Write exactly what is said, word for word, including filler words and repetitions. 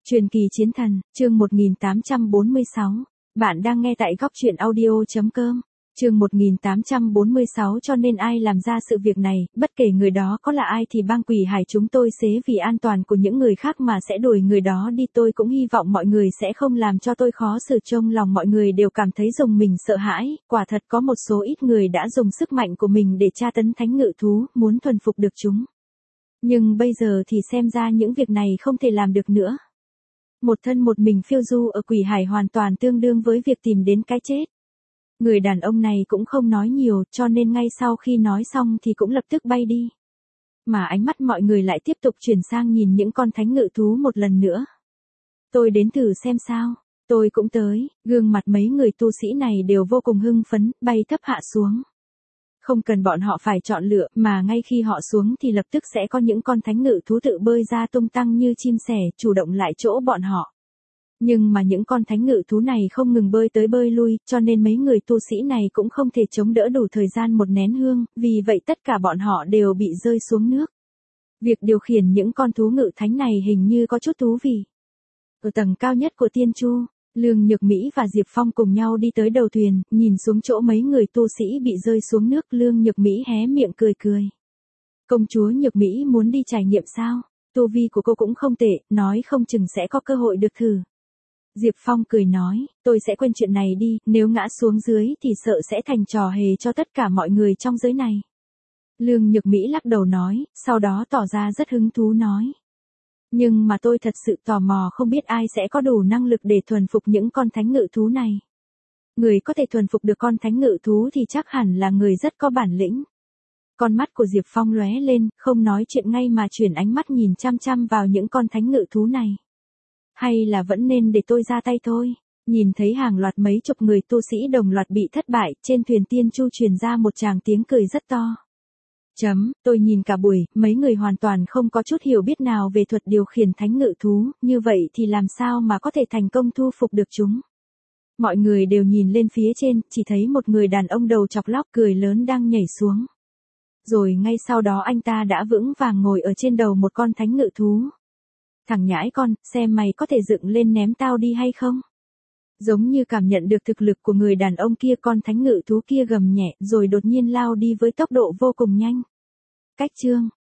Truyền kỳ chiến thần, chương một nghìn tám trăm bốn mươi sáu. Bạn đang nghe tại góc truyện audio chấm com. Chương một nghìn tám trăm bốn mươi sáu. Cho nên ai làm ra sự việc này, bất kể người đó có là ai thì bang quỷ hải chúng tôi xế vì an toàn của những người khác mà sẽ đuổi người đó đi. Tôi cũng hy vọng mọi người sẽ không làm cho tôi khó xử. Trong lòng mọi người đều cảm thấy rùng mình sợ hãi, quả thật có một số ít người đã dùng sức mạnh của mình để tra tấn thánh ngự thú, muốn thuần phục được chúng. Nhưng bây giờ thì xem ra những việc này không thể làm được nữa. Một thân một mình phiêu du ở quỷ hải hoàn toàn tương đương với việc tìm đến cái chết. Người đàn ông này cũng không nói nhiều, cho nên ngay sau khi nói xong thì cũng lập tức bay đi. Mà ánh mắt mọi người lại tiếp tục chuyển sang nhìn những con thánh ngự thú một lần nữa. Tôi đến thử xem sao, tôi cũng tới, gương mặt mấy người tu sĩ này đều vô cùng hưng phấn, bay thấp hạ xuống. Không cần bọn họ phải chọn lựa, mà ngay khi họ xuống thì lập tức sẽ có những con thánh ngự thú tự bơi ra tung tăng như chim sẻ, chủ động lại chỗ bọn họ. Nhưng mà những con thánh ngự thú này không ngừng bơi tới bơi lui, cho nên mấy người tu sĩ này cũng không thể chống đỡ đủ thời gian một nén hương, vì vậy tất cả bọn họ đều bị rơi xuống nước. Việc điều khiển những con thú ngự thánh này hình như có chút thú vị. Ở tầng cao nhất của Tiên Chu, Lương Nhược Mỹ và Diệp Phong cùng nhau đi tới đầu thuyền, nhìn xuống chỗ mấy người tu sĩ bị rơi xuống nước. Lương Nhược Mỹ hé miệng cười cười. Công chúa Nhược Mỹ muốn đi trải nghiệm sao? Tu vi của cô cũng không tệ, nói không chừng sẽ có cơ hội được thử. Diệp Phong cười nói, tôi sẽ quên chuyện này đi, nếu ngã xuống dưới thì sợ sẽ thành trò hề cho tất cả mọi người trong giới này. Lương Nhược Mỹ lắc đầu nói, sau đó tỏ ra rất hứng thú nói. Nhưng mà tôi thật sự tò mò không biết ai sẽ có đủ năng lực để thuần phục những con thánh ngự thú này. Người có thể thuần phục được con thánh ngự thú thì chắc hẳn là người rất có bản lĩnh. Con mắt của Diệp Phong lóe lên, không nói chuyện ngay mà chuyển ánh mắt nhìn chăm chăm vào những con thánh ngự thú này. Hay là vẫn nên để tôi ra tay thôi. Nhìn thấy hàng loạt mấy chục người tu sĩ đồng loạt bị thất bại, trên thuyền Tiên Chu truyền ra một tràng tiếng cười rất to. Chấm, tôi nhìn cả buổi, mấy người hoàn toàn không có chút hiểu biết nào về thuật điều khiển thánh ngự thú, như vậy thì làm sao mà có thể thành công thu phục được chúng. Mọi người đều nhìn lên phía trên, chỉ thấy một người đàn ông đầu chọc lóc cười lớn đang nhảy xuống. Rồi ngay sau đó anh ta đã vững vàng ngồi ở trên đầu một con thánh ngự thú. Thằng nhãi con, xem mày có thể dựng lên ném tao đi hay không? Giống như cảm nhận được thực lực của người đàn ông kia, con thánh ngự thú kia gầm nhẹ rồi đột nhiên lao đi với tốc độ vô cùng nhanh. Cách chương,